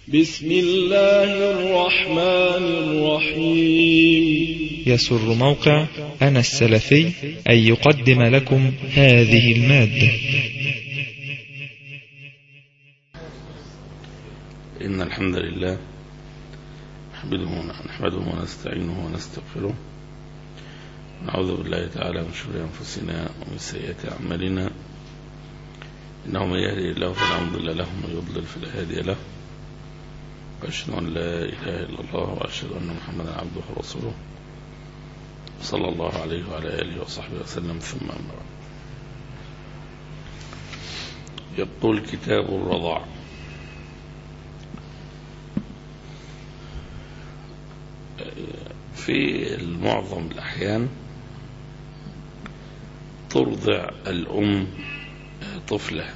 بسم الله الرحمن الرحيم. يسر موقع أنا السلفي أن يقدم لكم هذه المادة. إن الحمد لله نحمده ونستعينه ونستغفره، نعوذ بالله تعالى من شرور أنفسنا ومن سيئات أعمالنا، إنه من يهدي الله فلا مضل له ومن يضلل فلا هادي له، وأشهد أن لا إله إلا الله وأشهد أن محمدا عبده ورسوله صلى الله عليه وعلى آله وصحبه وسلم. ثم أما بعد، يقول كتاب الرضاع. في معظم الأحيان ترضع الأم طفلها،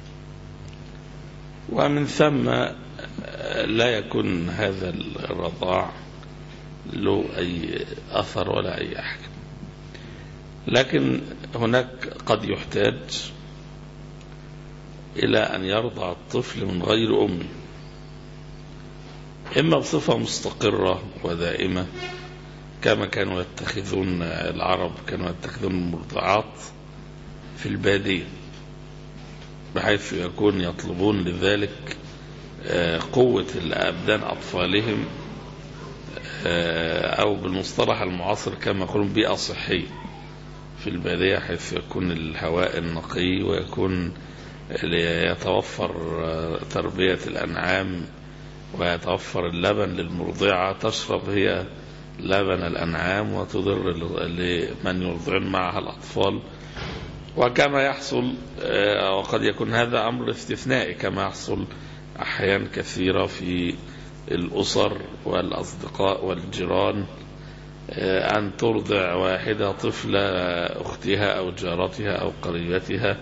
ومن ثم لا يكون هذا الرضاع له أي أثر ولا أي أحكام، لكن هناك قد يحتاج إلى أن يرضع الطفل من غير أمه، إما بصفة مستقرة ودائمة كما كانوا يتخذون العرب، كانوا يتخذون المرضعات في البادية، بحيث يكون يطلبون لذلك قوة الأبدان أطفالهم، أو بالمصطلح المعاصر كما يقولون بيئة صحية في البادية، حيث يكون الهواء النقي ويكون يتوفر تربية الأنعام ويتوفر اللبن للمرضعة، تشرب هي لبن الأنعام وتضر لمن يرضعون معها الأطفال. وكما يحصل، وقد يكون هذا أمر استثنائي، كما يحصل أحيان كثيرة في الأسر والأصدقاء والجيران، أن ترضع واحدة طفل أختها أو جارتها أو قريبتها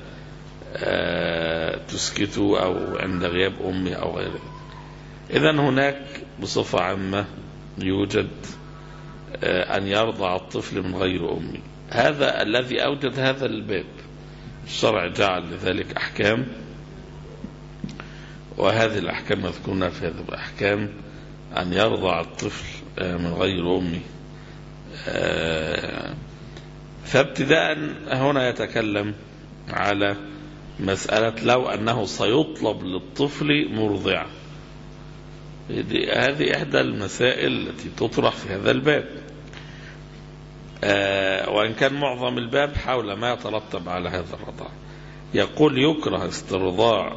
تسكته أو عند غياب أمه أو غيره. إذن هناك بصفة عامة يوجد أن يرضع الطفل من غير أمه. هذا الذي أوجد هذا الباب، الشرع جعل لذلك أحكام، وهذه الأحكام مذكورة في هذه الأحكام أن يرضع الطفل من غير أمه. فابتداء هنا يتكلم على مسألة لو أنه سيطلب للطفل مرضعة. هذه إحدى المسائل التي تطرح في هذا الباب، وإن كان معظم الباب حول ما يترتب على هذا الرضاع. يقول: يكره استرضاع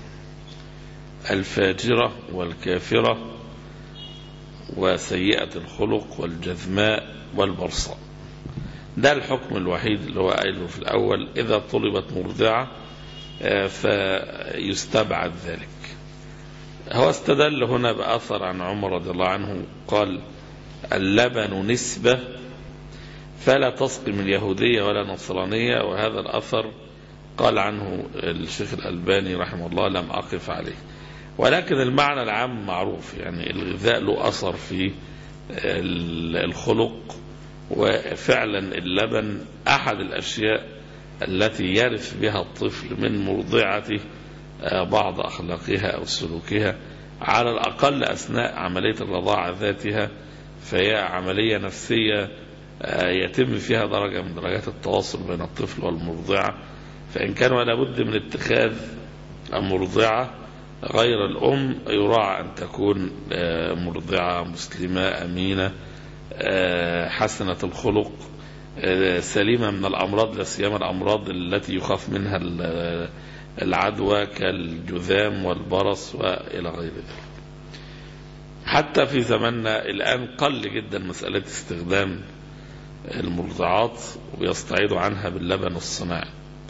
الفاجرة والكافرة وسيئة الخلق والجذماء والبرصاء. ده الحكم الوحيد اللي هو قايله في الأول، إذا طلبت مرضعة فيستبعد ذلك. هو استدل هنا بأثر عن عمر رضي الله عنه قال: اللبن نسبة فلا تسقي من يهودية ولا نصرانية. وهذا الأثر قال عنه الشيخ الألباني رحمه الله لم أقف عليه، ولكن المعنى العام معروف، يعني الغذاء له أثر في الخلق، وفعلا اللبن أحد الأشياء التي يرث بها الطفل من مرضعته بعض أخلاقها أو سلوكها، على الأقل أثناء عملية الرضاعة ذاتها، فهي عملية نفسية يتم فيها درجة من درجات التواصل بين الطفل والمرضعة. فإن كان ولا بد من اتخاذ مرضعة غير الأم، يراعى أن تكون مرضعة مسلمة أمينة حسنة الخلق سليمة من الأمراض، لا سيما الأمراض التي يخاف منها العدوى كالجذام والبرص وإلى غير ذلك. حتى في زماننا الآن قل جدا مسألة استخدام المرضعات، ويستعيدوا عنها باللبن الصناعي.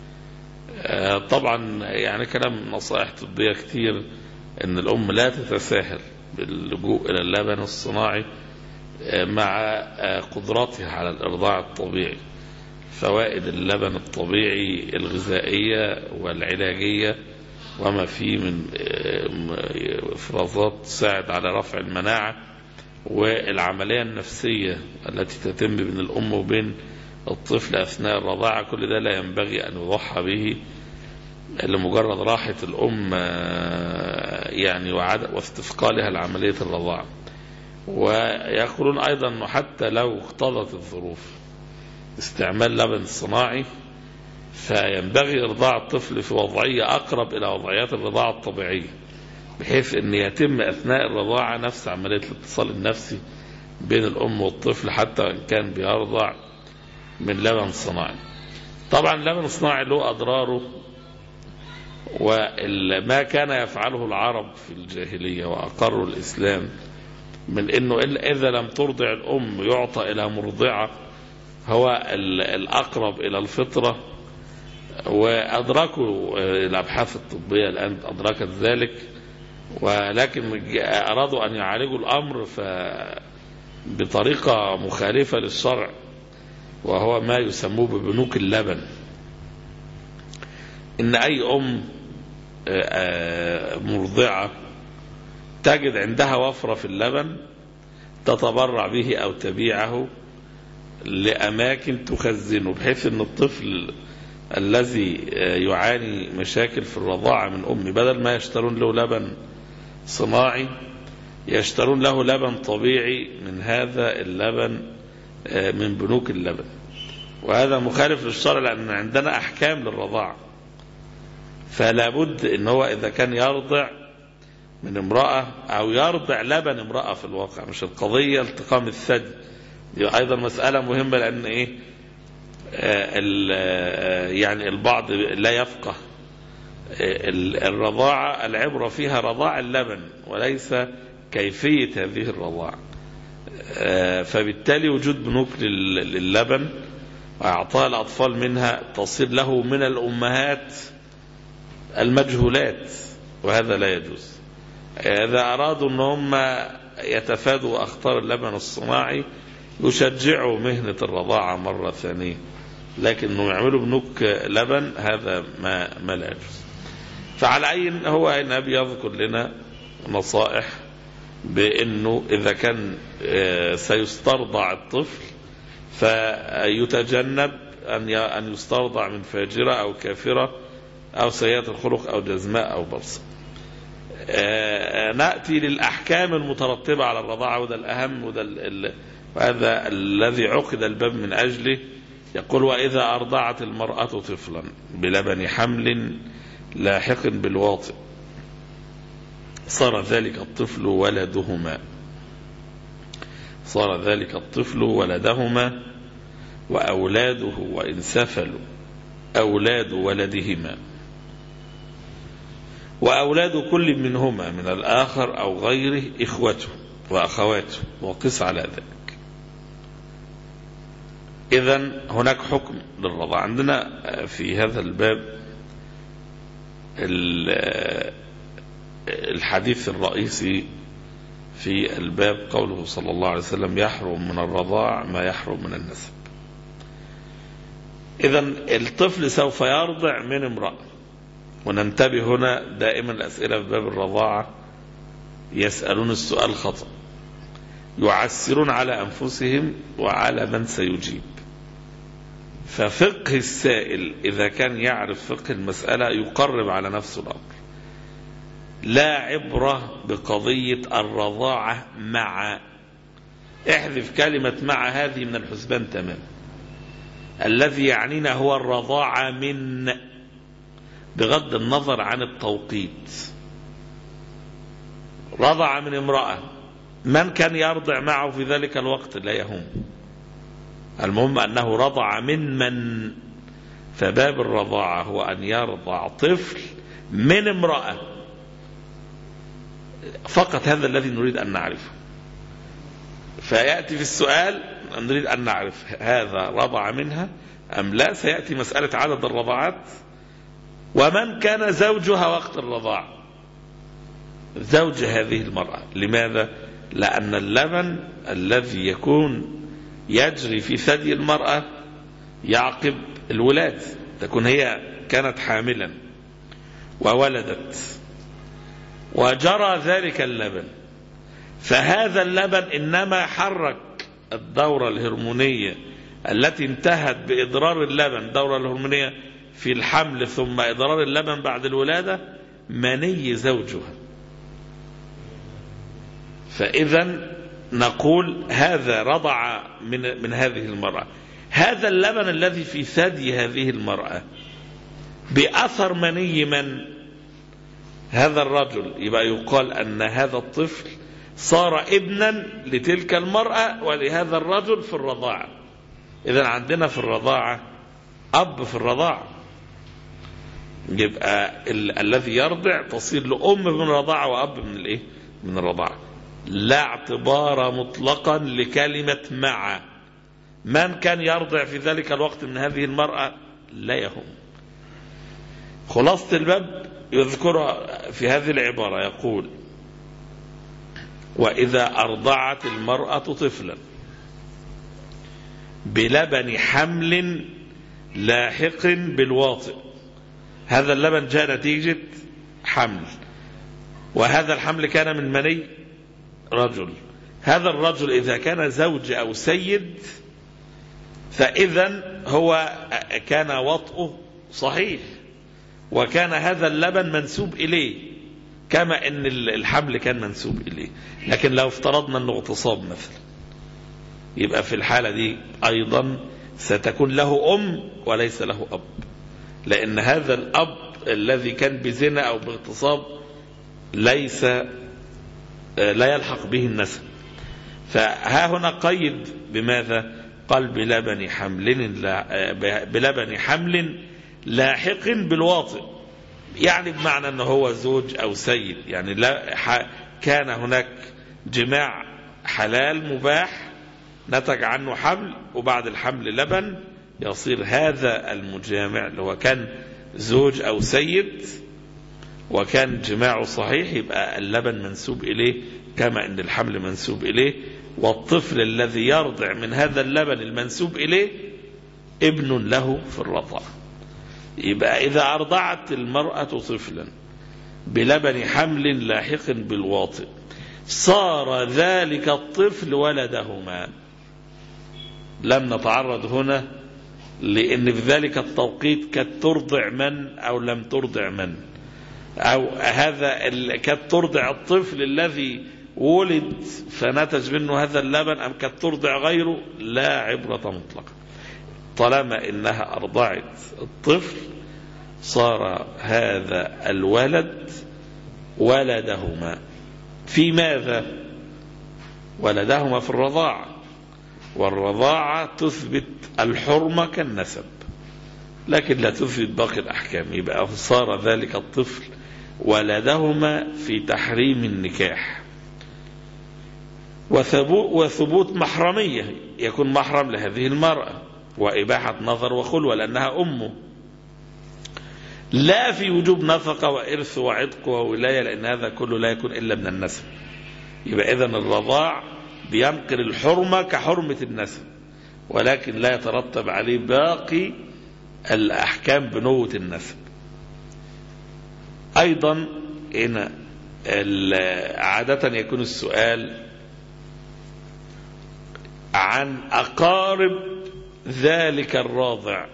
طبعا يعني كلام نصائح طبية كتير ان الام لا تتساهل باللجوء الى اللبن الصناعي مع قدرتها على الارضاع الطبيعي. فوائد اللبن الطبيعي الغذائية والعلاجية وما فيه من افرازات تساعد على رفع المناعة، والعملية النفسية التي تتم بين الام وبين الطفل اثناء الرضاعة، كل ده لا ينبغي ان يضحى به لمجرد راحة الأم يعني واستثقالها لعملية الرضاعة. ويقولون أيضا أنه حتى لو اقتضت الظروف استعمال لبن صناعي فينبغي إرضاع الطفل في وضعية أقرب إلى وضعيات الرضاعة الطبيعية، بحيث أن يتم أثناء الرضاعة نفس عملية الاتصال النفسي بين الأم والطفل حتى وإن كان بيرضع من لبن صناعي. طبعا اللبن الصناعي له أضراره، وما كان يفعله العرب في الجاهلية وأقروا الإسلام من أنه إذا لم ترضع الأم يعطى إلى مرضعة هو الأقرب إلى الفطرة. وأدركوا الأبحاث الطبية الآن أدركت ذلك، ولكن أرادوا أن يعالجوا الأمر بطريقة مخالفة للشرع، وهو ما يسموه ببنوك اللبن. إن أي أم مرضعة تجد عندها وفرة في اللبن تتبرع به أو تبيعه لأماكن تخزنه، بحيث أن الطفل الذي يعاني مشاكل في الرضاعة من أمه بدل ما يشترون له لبن صناعي يشترون له لبن طبيعي من هذا اللبن من بنوك اللبن. وهذا مخالف للشرع لأن عندنا أحكام للرضاعة، فلا بد إن هو إذا كان يرضع من امرأة أو يرضع لبن امرأة في الواقع، مش القضية التقام الثدي، دي أيضا مسألة مهمة، لأن يعني البعض لا يفقه الرضاعة العبرة فيها رضاع اللبن وليس كيفية هذه الرضاعة. فبالتالي وجود بنوك للبن وإعطاء الأطفال منها تصير له من الأمهات المجهولات، وهذا لا يجوز. إذا أرادوا أن هم يتفادوا أخطار اللبن الصناعي يشجعوا مهنة الرضاعة مرة ثانية، لكن أنه يعملوا بنوك لبن هذا ما لا يجوز. فعلى أي هو النبي يذكر لنا نصائح بأنه إذا كان سيسترضع الطفل فيتجنب أن يسترضع من فاجرة أو كافرة أو سيئة الخلق أو جزماء أو برصة. نأتي للأحكام المترتبة على الرضاعة، وده الأهم، وهذا الذي عقد الباب من أجله. يقول: وإذا أرضعت المرأة طفلا بلبن حمل لاحق بالواطئ صار ذلك الطفل ولدهما وأولاده وإن سفلوا أولاد ولدهما وأولاد كل منهما من الآخر أو غيره إخوته وأخواته، وقس على ذلك. إذن هناك حكم للرضاعة. عندنا في هذا الباب الحديث الرئيسي في الباب قوله صلى الله عليه وسلم: يحرم من الرضاع ما يحرم من النسب. إذن الطفل سوف يرضع من امرأة، وننتبه هنا دائما الأسئلة في باب الرضاعة يسألون السؤال خطأ، يعسرون على أنفسهم وعلى من سيجيب. ففقه السائل إذا كان يعرف فقه المسألة يقرب على نفسه الأمر. لا عبرة بقضية الرضاعة مع، احذف كلمة مع هذه من الحسبان تماما. الذي يعنينا هو الرضاعة من، بغض النظر عن التوقيت. رضع من امرأة، من كان يرضع معه في ذلك الوقت لا يهم، المهم أنه رضع من. فباب الرضاعة هو أن يرضع طفل من امرأة فقط، هذا الذي نريد أن نعرفه. فيأتي في السؤال نريد أن نعرف هذا رضع منها أم لا. سيأتي مسألة عدد الرضاعات ومن كان زوجها وقت الرضاعة، زوج هذه المرأة. لماذا؟ لأن اللبن الذي يكون يجري في ثدي المرأة يعقب الولاد، تكون هي كانت حاملا وولدت وجرى ذلك اللبن، فهذا اللبن إنما حرك الدورة الهرمونية التي انتهت بإضرار اللبن، الدورة الهرمونية في الحمل ثم إضرار اللبن بعد الولادة، مني زوجها. فإذا نقول هذا رضع من هذه المرأة. هذا اللبن الذي في ثدي هذه المرأة بأثر مني من هذا الرجل، يبقى يقال أن هذا الطفل صار ابنا لتلك المرأة ولهذا الرجل في الرضاعة. إذا عندنا في الرضاعة أب في الرضاعة، يبقى الذي يرضع تصير لأم من الرضاعة وأب من الإيه؟ من الرضاعة. لا اعتبار مطلقا لكلمة مع. من كان يرضع في ذلك الوقت من هذه المرأة لا يهم. خلاصة الباب يذكر في هذه العبارة يقول: وإذا أرضعت المرأة طفلا بلبن حمل لاحق بالواطئ. هذا اللبن جاء نتيجة حمل، وهذا الحمل كان من مني رجل. هذا الرجل إذا كان زوج أو سيد فإذا هو كان وطئه صحيح، وكان هذا اللبن منسوب إليه كما أن الحمل كان منسوب إليه. لكن لو افترضنا أنه اغتصاب مثلا، يبقى في الحالة دي أيضا ستكون له أم وليس له أب، لأن هذا الأب الذي كان بزنا أو باغتصاب ليس لا يلحق به النسب. فها هنا قيد بماذا؟ قال بلبن حمل لاحق بالواطئ، يعني بمعنى أنه هو زوج أو سيد، يعني لا كان هناك جماع حلال مباح نتج عنه حمل، وبعد الحمل لبن، يصير هذا المجامع اللي هو كان زوج أو سيد وكان جماعه صحيح، يبقى اللبن منسوب إليه كما أن الحمل منسوب إليه. والطفل الذي يرضع من هذا اللبن المنسوب إليه ابن له في الرضاعة. يبقى إذا أرضعت المرأة طفلا بلبن حمل لاحق بالواطئ صار ذلك الطفل ولدهما. لم نتعرض هنا لأن في ذلك التوقيت كانت ترضع من أو لم ترضع من، أو هذا كانت ترضع الطفل الذي ولد فنتج منه هذا اللبن أم كانت ترضع غيره، لا عبرة مطلقة. طالما إنها أرضعت الطفل صار هذا الولد ولدهما. في ماذا؟ ولدهما في الرضاعة، والرضاعة تثبت الحرمة كالنسب لكن لا تثبت باقي الأحكام. يبقى صار ذلك الطفل ولدهما في تحريم النكاح وثبوت محرمية، يكون محرم لهذه المرأة، وإباحة نظر وخلوة لأنها أمه، لا في وجوب نفقة وإرث وعتق وولاية لأن هذا كله لا يكون إلا من النسب. يبقى إذن الرضاع بينقل الحرمة كحرمة النسب، ولكن لا يترتب عليه باقي الأحكام بنوة النسب. أيضا هنا عادة يكون السؤال عن أقارب ذلك الراضع.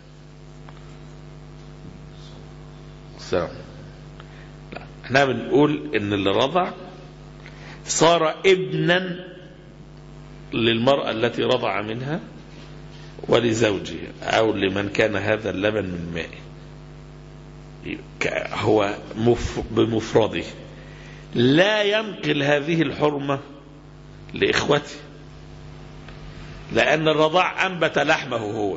احنا بنقول ان اللي رضع صار ابنا للمرأة التي رضع منها ولزوجها أو لمن كان هذا اللبن من مائه، هو بمفرده لا ينقل هذه الحرمة لإخوته، لأن الرضاع أنبت لحمه هو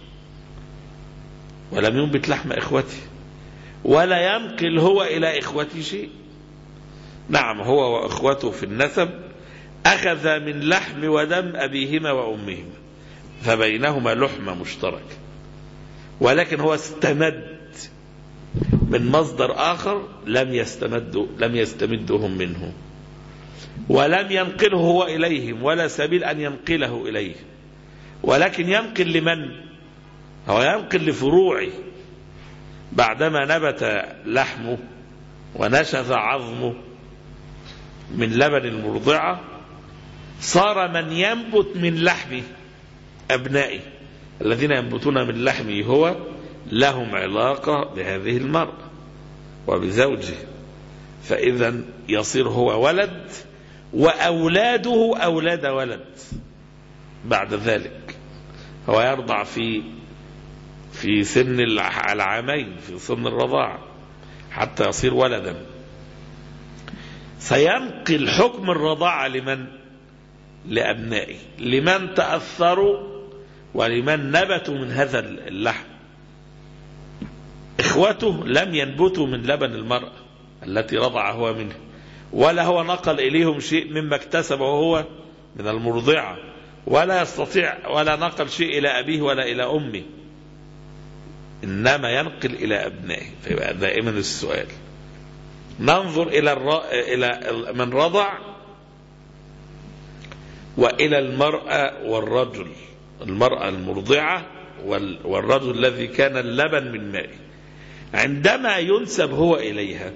ولم ينبت لحم إخوته، ولا ينقل هو إلى إخوته شيء. نعم هو وإخوته في النسب أخذ من لحم ودم أبيهما وأمهما فبينهما لحمة مشتركة، ولكن هو استمد من مصدر آخر لم يستمدهم منه، ولم ينقله هو إليهم ولا سبيل أن ينقله إليه، ولكن ينقل لمن؟ هو ينقل لفروعه. بعدما نبت لحمه ونشف عظمه من لبن المرضعة صار من ينبت من لحمه أبنائه الذين ينبتون من لحمه هو لهم علاقة بهذه المرأة وبزوجه، فإذا يصير هو ولد وأولاده أولاد ولد بعد ذلك، هو يرضع في سن العامين، في سن الرضاعة حتى يصير ولدا، سينقل حكم الرضاعة لمن؟ لأبنائه، لمن تأثروا ولمن نبتوا من هذا اللحم. إخوته لم ينبتوا من لبن المرأة التي رضع هو منها، ولا هو نقل إليهم شيء مما اكتسبه هو من المرضعة، ولا يستطيع ولا نقل شيء إلى أبيه ولا إلى أمه، إنما ينقل إلى أبنائه. فيبقى دائما السؤال ننظر إلى من رضع وإلى المرأة والرجل، المرأة المرضعة والرجل الذي كان اللبن من مائه. عندما ينسب هو إليها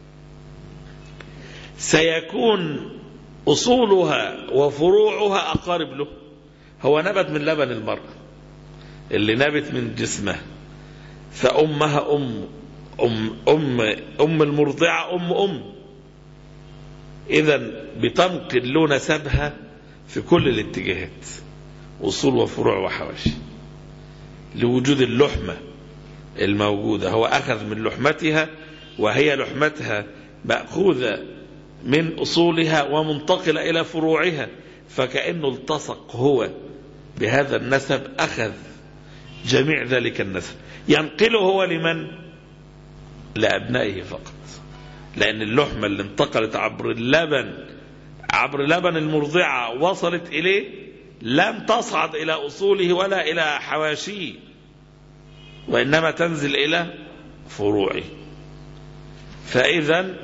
سيكون أصولها وفروعها أقارب له، هو نبت من لبن المرأة اللي نبت من جسمها، فأمها أم المرضعة أم إذن بتنقل له نسبها في كل الاتجاهات، أصول وفروع وحواشي، لوجود اللحمة الموجودة. هو أخذ من لحمتها، وهي لحمتها مأخوذة من أصولها ومنتقلة إلى فروعها، فكأنه التصق هو بهذا النسب، أخذ جميع ذلك النسب، ينقله هو لمن؟ لأبنائه فقط، لأن اللحمة اللي انتقلت عبر لبن المرضعة وصلت إليه لم تصعد إلى أصوله ولا إلى حواشيه، وإنما تنزل إلى فروعه. فإذا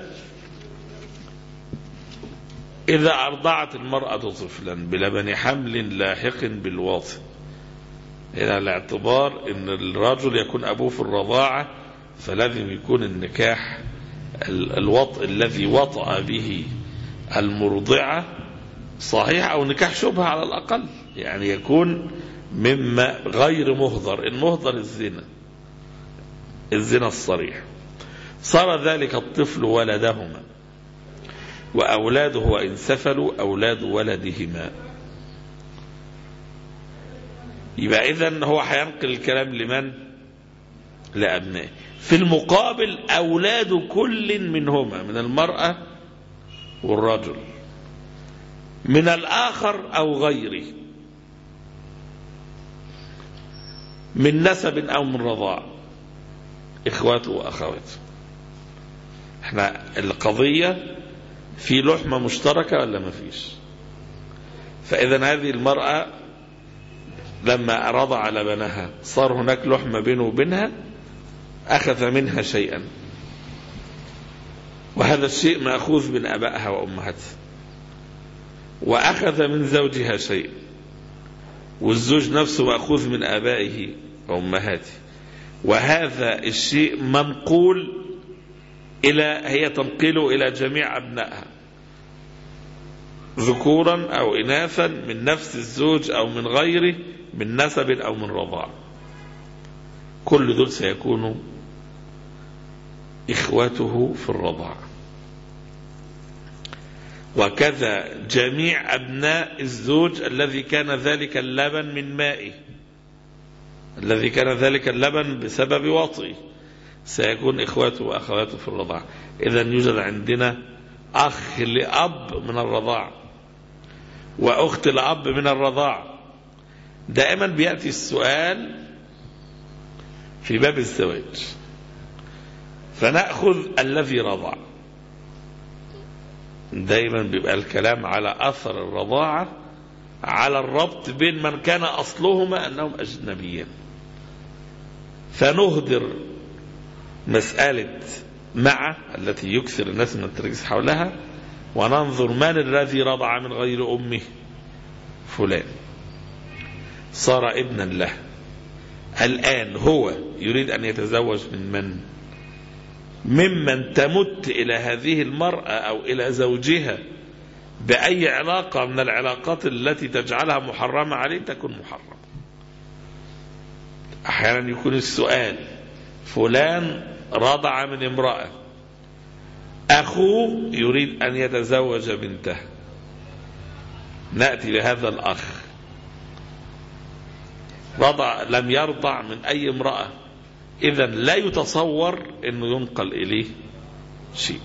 إذا أرضعت المرأة طفلا بلبن حمل لاحق بالواطئ، إلى الاعتبار أن الرجل يكون أبوه في الرضاعة، فلازم يكون النكاح الوطء الذي وطأ به المرضعة صحيح، أو نكاح شبهة على الأقل، يعني يكون مما غير مهضر، المهضر الزنا الصريح. صار ذلك الطفل ولدهما، وأولاده وإن سفلوا أولاد ولدهما. يبقى إذن هو هينقل الكلام لمن؟ لأبنائه. في المقابل أولاد كل منهما، من المرأة والرجل، من الآخر أو غيره، من نسب أو من رضاع، إخواته وأخواته. احنا القضية في لحمة مشتركة ولا ما فيش؟ فإذا هذه المرأة لما رضع لبنها صار هناك لحمة بينه وبينها، أخذ منها شيئا، وهذا الشيء مأخوذ من أبائها وأمهاتها، وأخذ من زوجها شيء، والزوج نفسه مأخوذ من آبائه وأمهاته، وهذا الشيء منقول هي تنقله إلى جميع أبنائها ذكورا أو إناثا، من نفس الزوج أو من غيره، من نسب أو من رضاع. كل دول سيكونوا إخوته في الرضاع. وكذا جميع أبناء الزوج الذي كان ذلك اللبن من مائه، الذي كان ذلك اللبن بسبب وطئه، سيكون إخواته وأخواته في الرضاع. إذن يوجد عندنا أخ لأب من الرضاع وأخت لأب من الرضاع. دائما بيأتي السؤال في باب الزواج، فنأخذ الذي رضع، دائما بيبقى الكلام على أثر الرضاعة على الربط بين من كان أصلهما أنهم أجنبيين، فنهدر مسألة مع التي يكثر الناس من التركيز حولها، وننظر من الذي رضع من غير أمه؟ فلان، صار ابنا له. الآن هو يريد أن يتزوج من ممن تمت إلى هذه المرأة أو إلى زوجها بأي علاقة من العلاقات التي تجعلها محرمة عليه تكون محرمة. أحيانا يكون السؤال فلان رضع من امرأة، أخوه يريد أن يتزوج بنته، نأتي بهذا الأخ لم يرضع من أي امرأة، إذن لا يتصور أنه ينقل إليه شيء.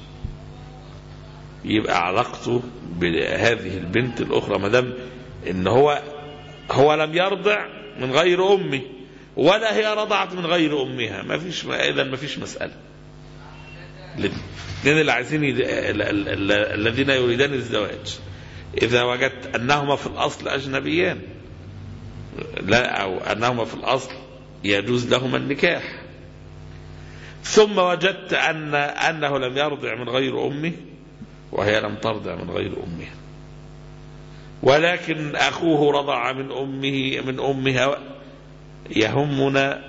يبقى علاقته بهذه البنت الأخرى مدام إن هو لم يرضع من غير أمه ولا هي رضعت من غير أمها، إذن ما فيش مسألة. الاثنين اللي عايزين الذين يريدان الزواج إذا وجدت أنهما في الأصل أجنبيان لا، أو أنهما في الأصل يجوز لهما النكاح، ثم وجدت أنه لم يرضع من غير أمه وهي لم ترضع من غير أمها، ولكن أخوه رضع من أمها، يهمنا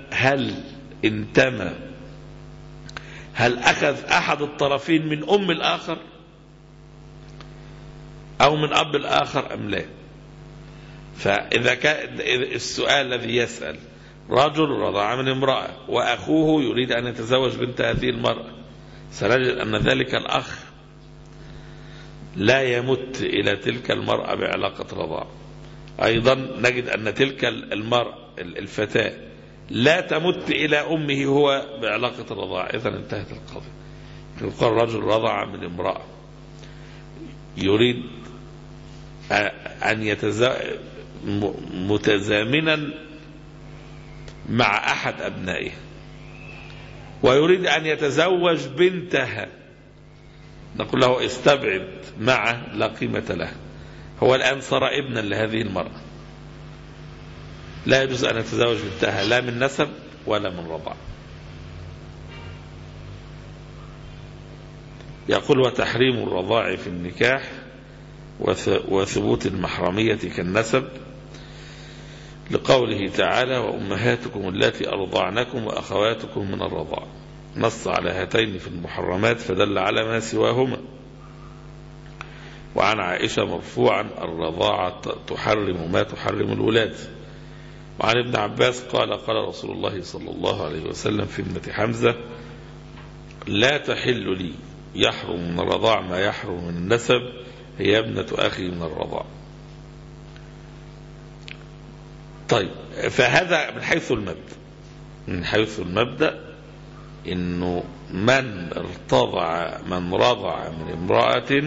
هل أخذ أحد الطرفين من أم الآخر أو من أب الآخر أم لا. فإذا كان السؤال الذي يسأل رجل رضع من امرأة وأخوه يريد أن يتزوج بنت هذه المرأة، سنجد أن ذلك الأخ لا يمت إلى تلك المرأة بعلاقة رضاع. أيضا نجد أن تلك المرأة الفتاة لا تمت إلى أمه هو بعلاقة الرضاع، إذن انتهت القضية. يقول رجل رضع من امرأة يريد أن متزامنا مع أحد أبنائه ويريد أن يتزوج بنتها، نقول له استبعد معه لا قيمة له، هو الآن صار ابنا لهذه المرأة، لا يجوز أن يتزوج بنتها لا من نسب ولا من رضاع. يقول وتحريم الرضاع في النكاح وثبوت المحرمية كالنسب لقوله تعالى وأمهاتكم التي أرضعنكم وأخواتكم من الرضاع، نص على هاتين في المحرمات فدل على ما سواهما. وعن عائشة مرفوعا الرضاعة تحرم ما تحرم الولاد. وعن ابن عباس قال قال رسول الله صلى الله عليه وسلم في ابنة حمزة لا تحل لي يحرم من الرضاع ما يحرم من النسب، هي ابنة أخي من الرضاع. طيب، فهذا من حيث المبدأ إنه من رضع من امرأة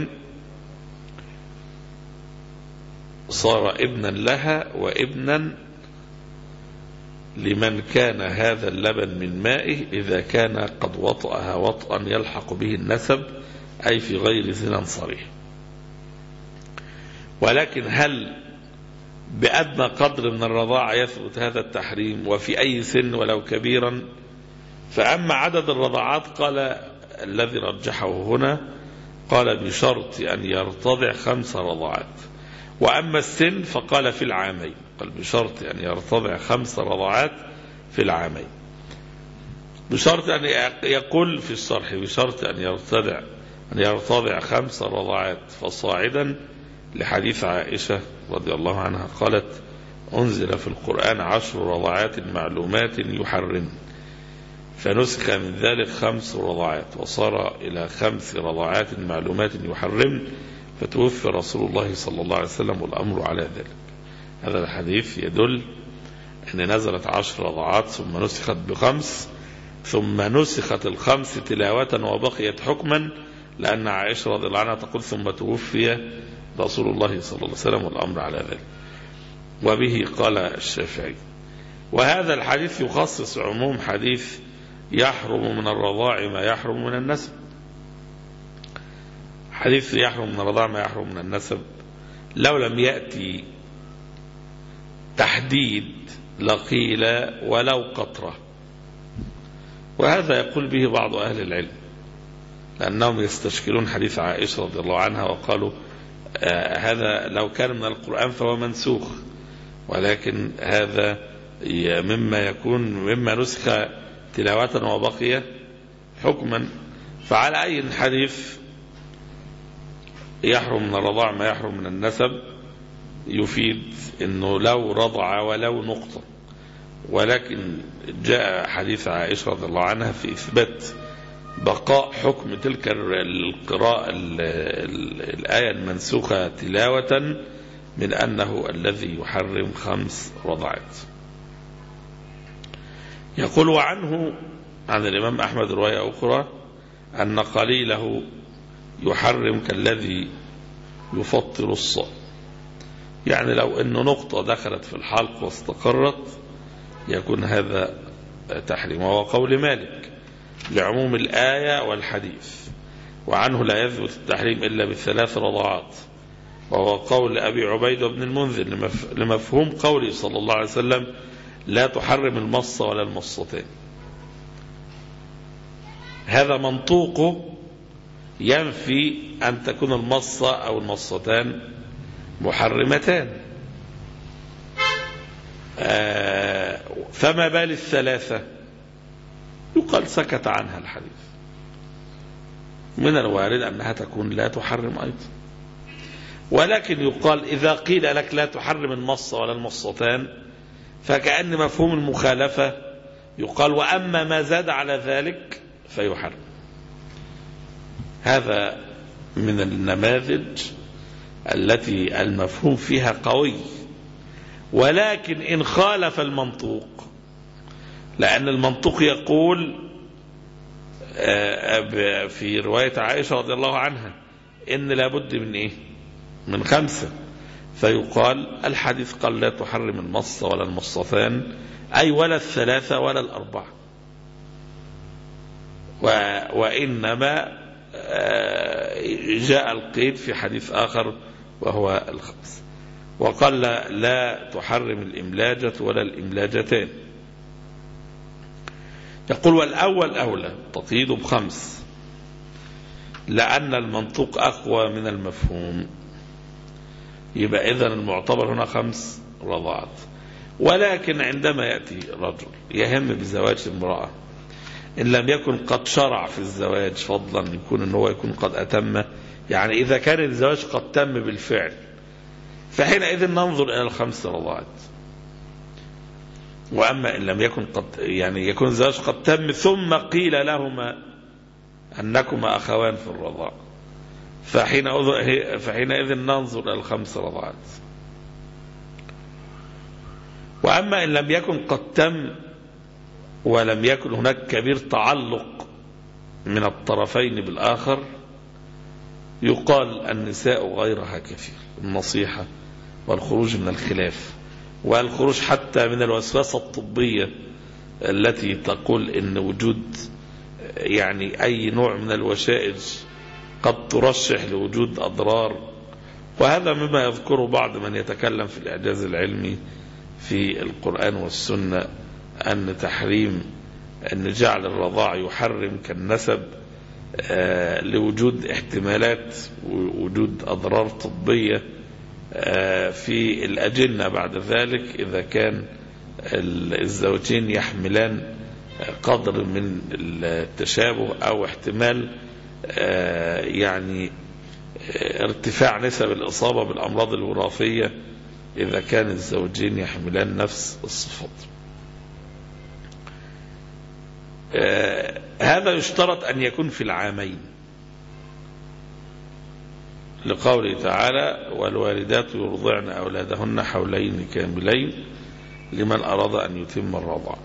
صار ابنا لها وابنا لمن كان هذا اللبن من مائه إذا كان قد وطأها وطئا يلحق به النسب، أي في غير زنا صريح. ولكن هل بأدنى قدر من الرضاعة يثبت هذا التحريم وفي أي سن ولو كبيرا؟ فأما عدد الرضاعات قال الذي رجحه هنا قال بشرط أن يرتضع 5 رضاعات، وأما السن فقال في العامين، قال بشرط أن يرتضع 5 رضاعات في العامين، بشرط أن يقول في الشرح بشرط أن يرتضع 5 رضاعات فصاعدا، لحديث عائشة رضي الله عنها قالت أنزل في القرآن 10 رضاعات معلومات يحرم، فنسخ من ذلك 5 رضاعات وصار إلى 5 رضاعات معلومات يحرم، فتوفي رسول الله صلى الله عليه وسلم والأمر على ذلك. هذا الحديث يدل أن نزلت 10 رضاعات ثم نسخت ب5، ثم نسخت ال5 تلاوة وبقيت حكما، لأن عائشة رضي الله عنها تقول ثم توفي رسول الله صلى الله عليه وسلم والأمر على ذلك. وبه قال الشافعي. وهذا الحديث يخصص عموم حديث يحرم من الرضاع ما يحرم من النسب. حديث يحرم من الرضاع ما يحرم من النسب لو لم يأتي تحديد لقيل ولو قطرة، وهذا يقول به بعض أهل العلم لأنهم يستشكلون حديث عائشة رضي الله عنها وقالوا هذا لو كان من القرآن فهو منسوخ، ولكن هذا مما نسخ تلاوة وبقي حكما. فعلى أي حديث يحرم من الرضاع ما يحرم من النسب يفيد أنه لو رضع ولو نقطة، ولكن جاء حديث عائشة رضي الله عنها في إثبات بقاء حكم تلك القراءة الآية المنسوخة تلاوة من أنه الذي يحرم 5 رضعات. يقول وعنه عن الإمام أحمد رواية أخرى أن قليله يحرم كالذي يفطر الصائم، يعني لو أنه نقطة دخلت في الحلق واستقرت يكون هذا تحريم، وهو قول مالك لعموم الآية والحديث. وعنه لا يثبت التحريم إلا ب3 رضعات، وهو قول أبي عبيدة بن المنذر لمفهوم قوله صلى الله عليه وسلم لا تحرم المصة ولا المصتين. هذا منطوقه ينفي أن تكون المصة أو المصتان محرمتان، فما بال 3؟ يقال سكت عنها الحديث. من الوارد أنها تكون لا تحرم أيضا، ولكن يقال إذا قيل لك لا تحرم المصة ولا المصتان فكأن مفهوم المخالفة يقال وأما ما زاد على ذلك فيحرم. هذا من النماذج التي المفهوم فيها قوي، ولكن إن خالف المنطوق، لأن المنطوق يقول في رواية عائشة رضي الله عنها إن لابد من إيه؟ من 5، فيقال الحديث قال لا تحرم المصة ولا المصتان، أي ولا 3 ولا 4، وإنما جاء القيد في حديث آخر وهو 5. وقال لا تحرم الإملاجة ولا الإملاجتان. يقول والأول أولى تقييد ب5 لأن المنطوق أقوى من المفهوم، يبقى إذن المعتبر هنا 5 رضعات. ولكن عندما يأتي رجل يهم بزواج امرأة إن لم يكن قد شرع في الزواج، فضلا يكون إن هو يكون قد أتم، يعني إذا كان الزواج قد تم بالفعل فحينئذ ننظر إلى 5 رضعات. وأما إن لم يكن قد يعني يكون الزواج قد تم ثم قيل لهما أنكما أخوان في الرضاع فحينئذ ننظر إلى 5 رضعات. وأما إن لم يكن قد تم ولم يكن هناك كبير تعلق من الطرفين بالآخر يقال النساء غيرها كثير، النصيحة والخروج من الخلاف والخروج حتى من الوسوسة الطبية التي تقول إن وجود يعني أي نوع من الوشائج قد ترشح لوجود أضرار. وهذا مما يذكره بعض من يتكلم في الإعجاز العلمي في القرآن والسنة، أن تحريم أن جعل الرضاع يحرم كالنسب لوجود احتمالات وجود أضرار طبية في الأجنة بعد ذلك إذا كان الزوجين يحملان قدر من التشابه أو احتمال يعني ارتفاع نسب الإصابة بالأمراض الوراثية إذا كان الزوجين يحملان نفس الصفات. هذا يشترط أن يكون في العامين، لقوله تعالى والوالدات يرضعن أولادهن حولين كاملين لمن أراد أن يتم الرضاعة،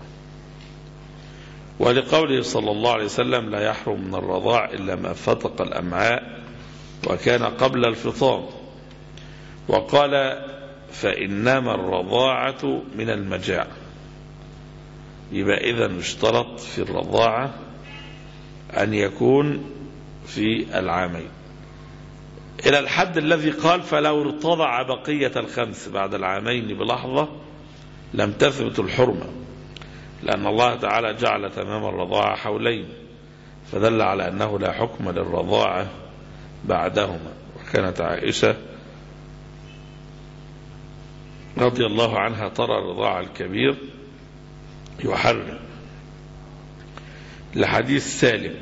ولقوله صلى الله عليه وسلم لا يحرم من الرضاع إلا ما فتق الأمعاء وكان قبل الفطام، وقال فإنما الرضاعة من المجاعة. يبقى إذن يشترط في الرضاعة أن يكون في العامين، إلى الحد الذي قال فلو ارتضع بقية 5 بعد العامين بلحظة لم تثبت الحرمة، لأن الله تعالى جعل تمام الرضاعة حولين، فدل على أنه لا حكم للرضاعة بعدهما. وكانت عائشة رضي الله عنها ترى الرضاعة الكبير يحرم، لحديث سالم.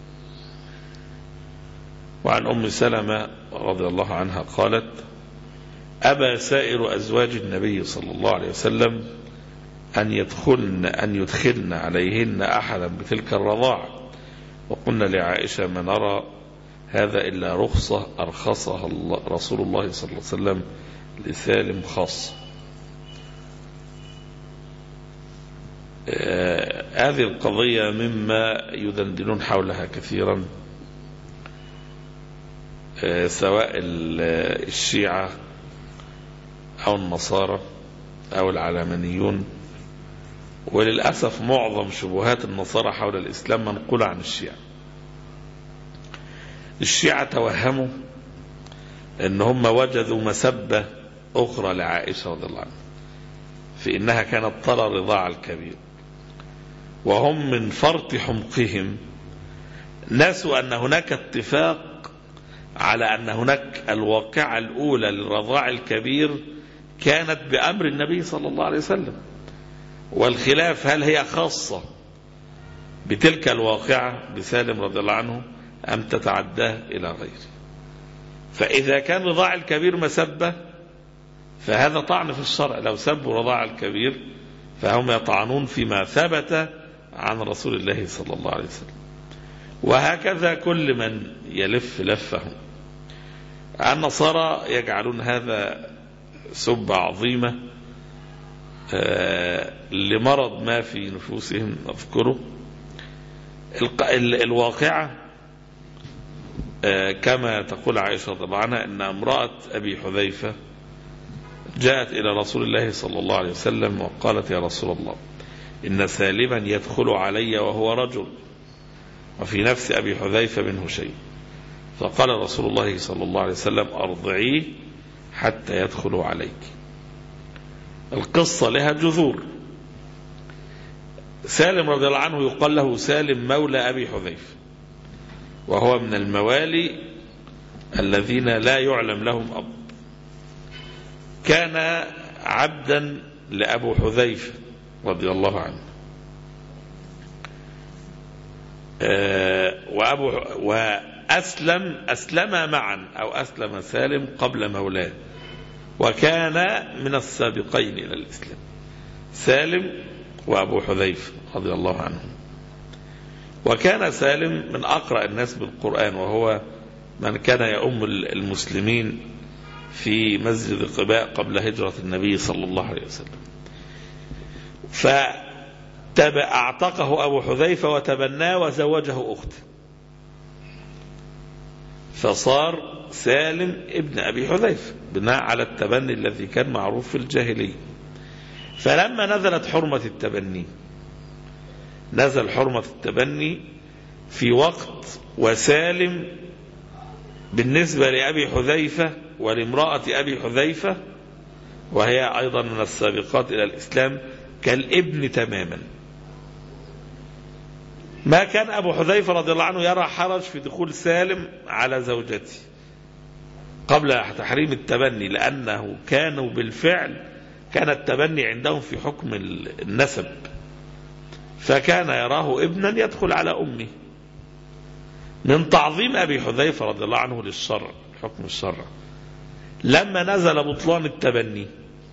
وعن أم سلمة رضي الله عنها قالت أبى سائر أزواج النبي صلى الله عليه وسلم أن يدخلن عليهن أحدا بتلك الرضاعة، وقلنا لعائشة ما نرى هذا إلا رخصة أرخصها رسول الله صلى الله عليه وسلم لسالم خاص. هذه القضية مما يدندنون حولها كثيرا، سواء الشيعة أو النصارى أو العلمانيون. وللأسف معظم شبهات النصارى حول الإسلام منقولة عن الشيعة. الشيعة توهموا أن هم وجدوا مسبة أخرى لعائشة رضي الله عنها في أنها كانت ترى الرضاع الكبير، وهم من فرط حمقهم نسوا أن هناك اتفاق على أن هناك الواقعة الأولى للرضاع الكبير كانت بأمر النبي صلى الله عليه وسلم، والخلاف هل هي خاصة بتلك الواقعة بسالم رضي الله عنه أم تتعداه إلى غيره. فإذا كان رضاع الكبير مسبة فهذا طعن في الشرع، لو سبوا رضاع الكبير فهم يطعنون فيما ثبت عن رسول الله صلى الله عليه وسلم. وهكذا كل من يلف لفه. النصارى يجعلون هذا سبة عظيمة لمرض ما في نفوسهم نذكره. الواقعة كما تقول عائشة رضي الله عنها أن امرأة أبي حذيفة جاءت إلى رسول الله صلى الله عليه وسلم وقالت: يا رسول الله، إن سالما يدخل علي وهو رجل، وفي نفس أبي حذيفة منه شيء. فقال رسول الله صلى الله عليه وسلم: أرضعيه حتى يدخل عليك. القصة لها جذور. سالم رضي الله عنه يقال له سالم مولى أبي حذيفة، وهو من الموالي الذين لا يعلم لهم أب. كان عبدا لأبو حذيفة رضي الله عنه، أسلم معا، أو أسلم سالم قبل مولاه، وكان من السابقين إلى الإسلام، سالم وأبو حذيفة رضي الله عنهم. وكان سالم من أقرأ الناس بالقرآن، وهو من كان يؤم المسلمين في مسجد قباء قبل هجرة النبي صلى الله عليه وسلم. فأعتقه أبو حذيفة وتبناه وزوجه أخته، فصار سالم ابن أبي حذيفة بناء على التبني الذي كان معروف في الجاهلية. فلما نزلت حرمة التبني، نزل حرمة التبني في وقت وسالم بالنسبة لأبي حذيفة ولامرأة أبي حذيفة، وهي أيضا من السابقات إلى الإسلام، كالابن تماما. ما كان أبو حذيفة رضي الله عنه يرى حرج في دخول سالم على زوجته قبل تحريم التبني، لأنه كانوا بالفعل كان التبني عندهم في حكم النسب، فكان يراه ابنا يدخل على أمه من تعظيم أبي حذيفة رضي الله عنه للشرع، حكم الشرع. لما نزل بطلان التبني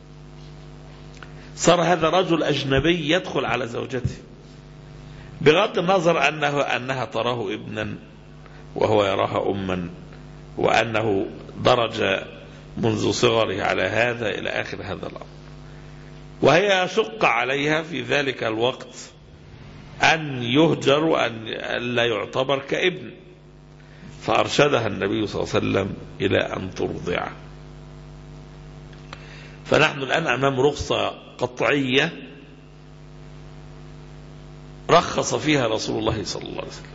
صار هذا رجل أجنبي يدخل على زوجته، بغض النظر أنها تراه ابنا وهو يراها أما، وأنه درج منذ صغره على هذا إلى آخر هذا الأمر. وهي شق عليها في ذلك الوقت أن يهجر وأن لا يعتبر كابن، فأرشدها النبي صلى الله عليه وسلم إلى أن ترضعه. فنحن الآن أمام رخصة قطعية رخص فيها رسول الله صلى الله عليه وسلم،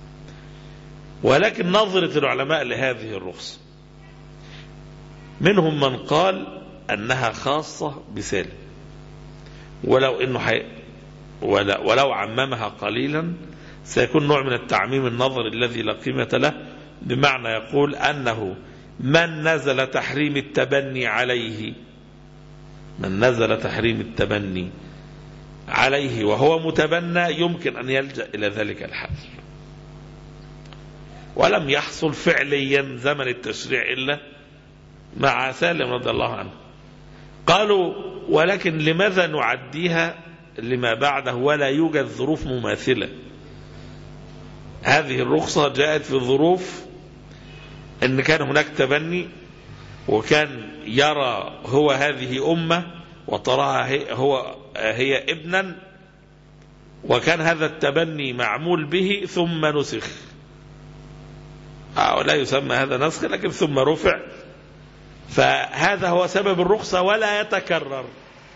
ولكن نظرة العلماء لهذه الرخصة، منهم من قال أنها خاصة بسالم، ولو عممها قليلا سيكون نوع من التعميم النظري الذي لا قيمة له، بمعنى يقول أنه من نزل تحريم التبني عليه وهو متبنى يمكن أن يلجأ إلى ذلك الحل. ولم يحصل فعليا زمن التشريع إلا مع سالم رضي الله عنه. قالوا: ولكن لماذا نعديها لما بعده ولا يوجد ظروف مماثلة؟ هذه الرخصة جاءت في ظروف أن كان هناك تبني، وكان يرى هو هذه أمة وتراها هي ابنا، وكان هذا التبني معمول به ثم نسخ، لا يسمى هذا نسخ لكن ثم رفع، فهذا هو سبب الرخصة ولا يتكرر.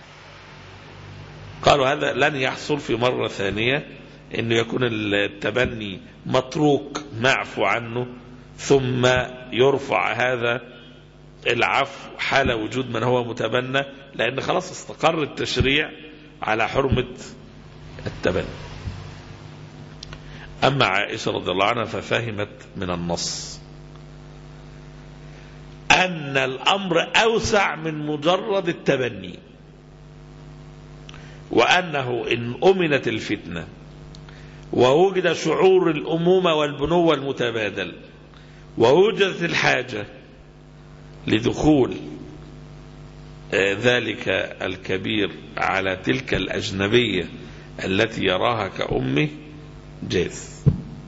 قالوا هذا لن يحصل في مرة ثانية، انه يكون التبني متروك معفو عنه ثم يرفع هذا العفو حال وجود من هو متبنى، لان خلاص استقر التشريع على حرمة التبني. اما عائشة رضي الله عنها ففهمت من النص ان الامر اوسع من مجرد التبني، وانه ان امنت الفتنة ووجد شعور الأمومة والبنوة المتبادل ووجدت الحاجة لدخول ذلك الكبير على تلك الأجنبية التي يراها كأمه جاز.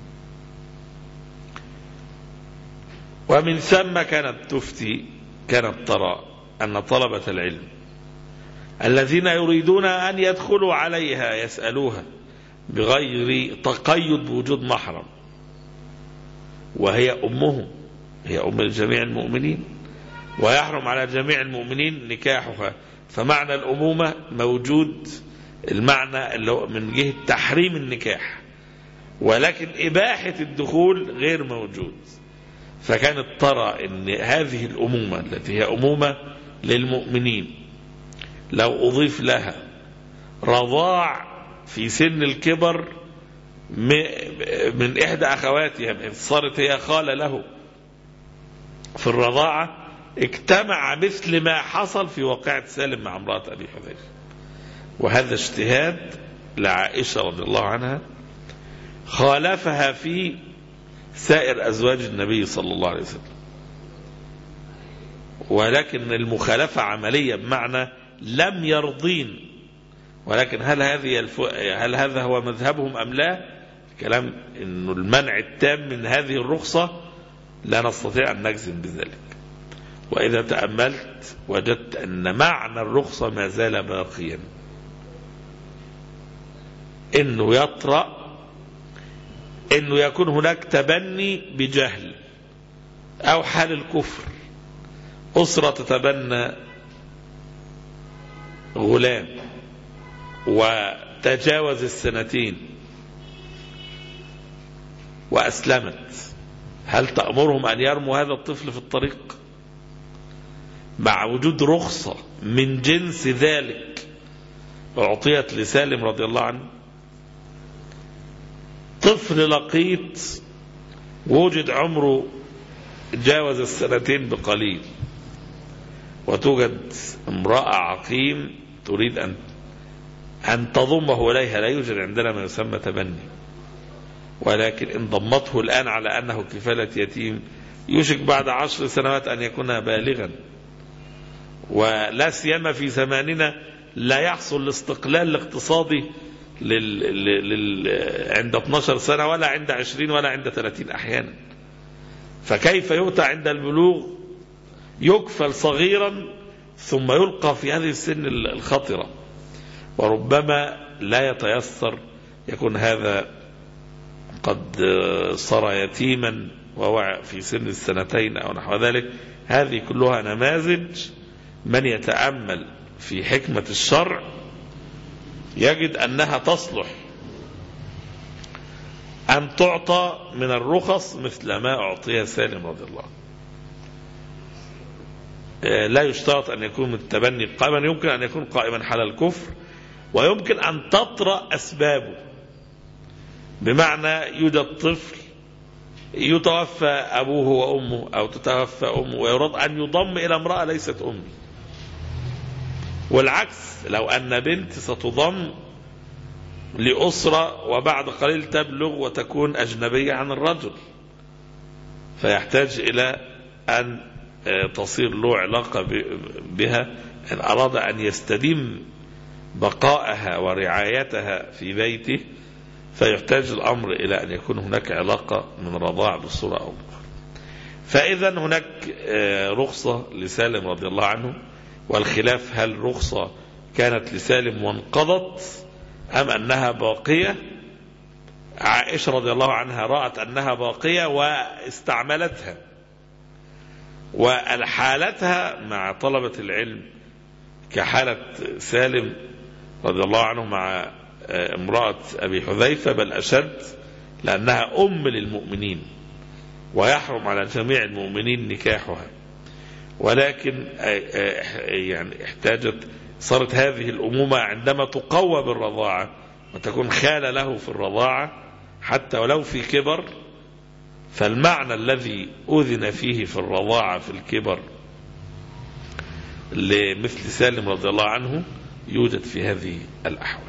ومن ثم كانت ترى أن طلبة العلم الذين يريدون أن يدخلوا عليها يسألوها بغير تقيد بوجود محرم، وهي أمهم، هي أم جميع المؤمنين، ويحرم على جميع المؤمنين نكاحها، فمعنى الأمومة موجود، المعنى اللي هو من جهة تحريم النكاح، ولكن إباحة الدخول غير موجود. فكانت ترى أن هذه الأمومة التي هي أمومة للمؤمنين لو أضيف لها رضاع في سن الكبر من إحدى أخواتها، صارت هي خالة له في الرضاعة، اجتمع مثل ما حصل في واقعة سالم مع امرأة أبي حذيفة. وهذا اجتهاد لعائشة رضي الله عنها خالفها في سائر أزواج النبي صلى الله عليه وسلم، ولكن المخالفة عملية بمعنى لم يرضين. ولكن هل هذا هو مذهبهم أم لا؟ كلام إنه المنع التام من هذه الرخصة لا نستطيع أن نجزم بذلك. وإذا تأملت وجدت أن معنى الرخصة ما زال باقيا، إنه يطرأ إنه يكون هناك تبني بجهل أو حال الكفر، أسرة تتبنى غلام وتجاوز السنتين وأسلمت، هل تأمرهم أن يرموا هذا الطفل في الطريق مع وجود رخصة من جنس ذلك أعطيت لسالم رضي الله عنه؟ طفل لقيط وجد عمره جاوز السنتين بقليل، وتوجد امرأة عقيم تريد أن تضمه إليها، لا يوجد عندنا ما يسمى تبني، ولكن إن ضمته الآن على أنه كفالة يتيم يوشك بعد 10 سنوات أن يكون بالغا، ولا سيما في زماننا لا يحصل الاستقلال الاقتصادي عند 12 سنة ولا عند 20 ولا عند 30 أحيانا. فكيف يؤتى عند البلوغ يكفل صغيرا ثم يلقى في هذه السن الخطرة، وربما لا يتيسر يكون هذا قد صار يتيما وهو في سن 2 أو نحو ذلك. هذه كلها نماذج من يتأمل في حكمة الشرع يجد أنها تصلح أن تعطى من الرخص مثل ما أعطيها سالم رضي الله. لا يشترط أن يكون التبني قائما، يمكن أن يكون قائما حال الكفر، ويمكن أن تطرأ أسبابه، بمعنى يوجد طفل يتوفى أبوه وأمه أو تتوفى أمه ويراد أن يضم إلى امرأة ليست أمه، والعكس لو أن بنت ستضم لأسرة وبعد قليل تبلغ وتكون أجنبية عن الرجل، فيحتاج إلى أن تصير له علاقة بها إن أراد أن يستديم بقائها ورعايتها في بيته، فيحتاج الأمر إلى أن يكون هناك علاقة من رضاع بصورة أو أخرى. فإذا هناك رخصة لسالم رضي الله عنه، والخلاف هل رخصة كانت لسالم وانقضت أم أنها باقية. عائشة رضي الله عنها رأت أنها باقية واستعملتها، وحالتها مع طلبة العلم كحالة سالم رضي الله عنه مع امرأة أبي حذيفة، بل أشد، لأنها أم للمؤمنين ويحرم على جميع المؤمنين نكاحها. ولكن يعني احتاجت، صارت هذه الأمومة عندما تقوى بالرضاعة وتكون خالة له في الرضاعة حتى ولو في كبر، فالمعنى الذي أذن فيه في الرضاعة في الكبر لمثل سالم رضي الله عنه يوجد في هذه الأحوال.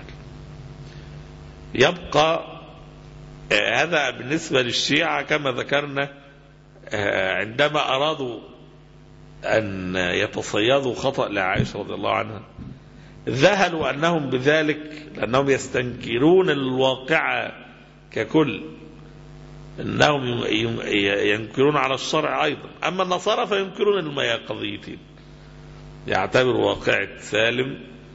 يبقى هذا بالنسبة للشيعة كما ذكرنا، عندما أرادوا أن يتصيدوا خطأ لعائشة رضي الله عنها ذهلوا أنهم بذلك لأنهم يستنكرون الواقع ككل، أنهم ينكرون على الشرع أيضا. أما النصارى فينكرون المياقظيتين، يعتبر واقعة سالم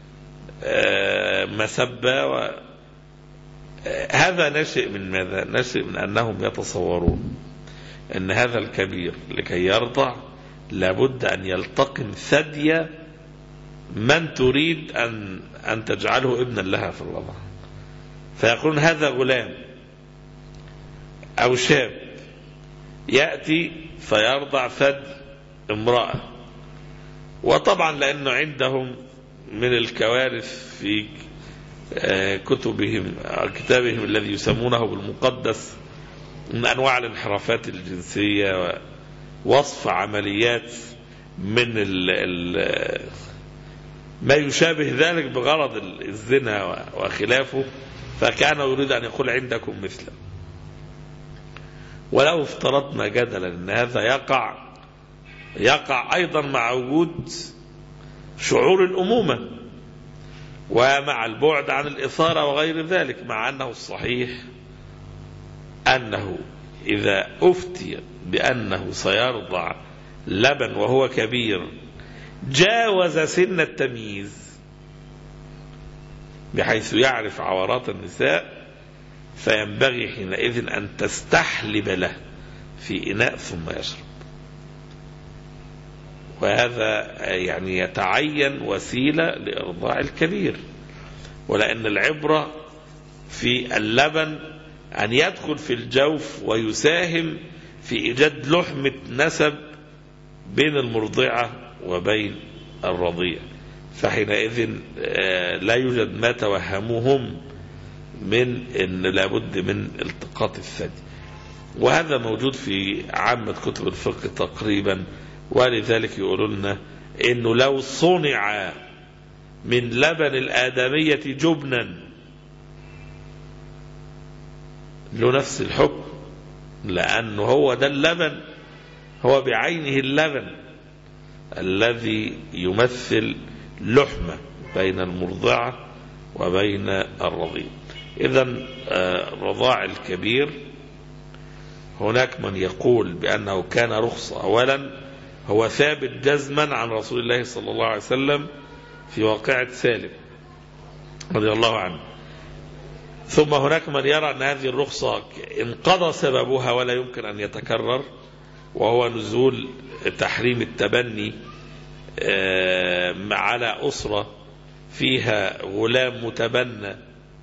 مسبة. هذا نشئ من ماذا؟ نشئ من أنهم يتصورون أن هذا الكبير لكي يرضع لابد أن يلتقم ثدي من تريد أن تجعله ابنا لها في الرضع، فيقولون هذا غلام أو شاب يأتي فيرضع ثدي امرأة. وطبعا لأنه عندهم من الكوارث في كتابهم الذي يسمونه بالمقدس من أنواع الانحرافات الجنسية ووصف عمليات من ما يشابه ذلك بغرض الزنا وخلافه، فكان يريد أن يقول عندكم مثله. ولو افترضنا جدلا أن هذا يقع أيضا مع وجود شعور الأمومة ومع البعد عن الإثارة وغير ذلك، مع أنه الصحيح أنه إذا أفتي بأنه سيرضع لبن وهو كبير جاوز سن التمييز بحيث يعرف عورات النساء، فينبغي حينئذ أن تستحلب له في إناء ثم يشرب. وهذا يعني يتعين وسيلة لإرضاع الكبير، ولأن العبرة في اللبن أن يدخل في الجوف ويساهم في إيجاد لحمة نسب بين المرضعة وبين الرضيع، فحينئذ لا يوجد ما توهموهم من أن لابد من التقاط الثدي. وهذا موجود في عامة كتب الفقه تقريبا، ولذلك يقولون لنا أنه لو صنع من لبن الآدمية جبنا له نفس الحكم، لأنه هو ده اللبن، هو بعينه اللبن الذي يمثل لحمة بين المرضعة وبين الرضيع. إذن رضاع الكبير هناك من يقول بأنه كان رخصة. أولا هو ثابت جزما عن رسول الله صلى الله عليه وسلم في واقعة سالم رضي الله عنه. ثم هناك من يرى أن هذه الرخصة انقضى سببها ولا يمكن أن يتكرر، وهو نزول تحريم التبني على أسرة فيها غلام متبنى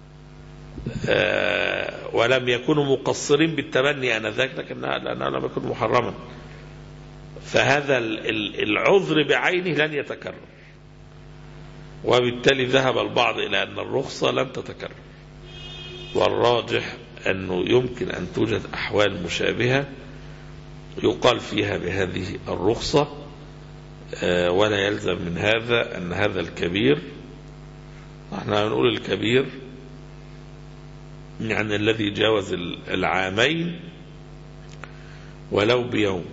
ولم يكونوا مقصرين بالتبني آنذاك، لأنه لم يكن محرما، فهذا العذر بعينه لن يتكرر. وبالتالي ذهب البعض إلى أن الرخصة لن تتكرر، والراجح أنه يمكن أن توجد أحوال مشابهة يقال فيها بهذه الرخصة، ولا يلزم من هذا أن هذا الكبير، احنا هنقول الكبير يعني الذي جاوز العامين ولو بيوم.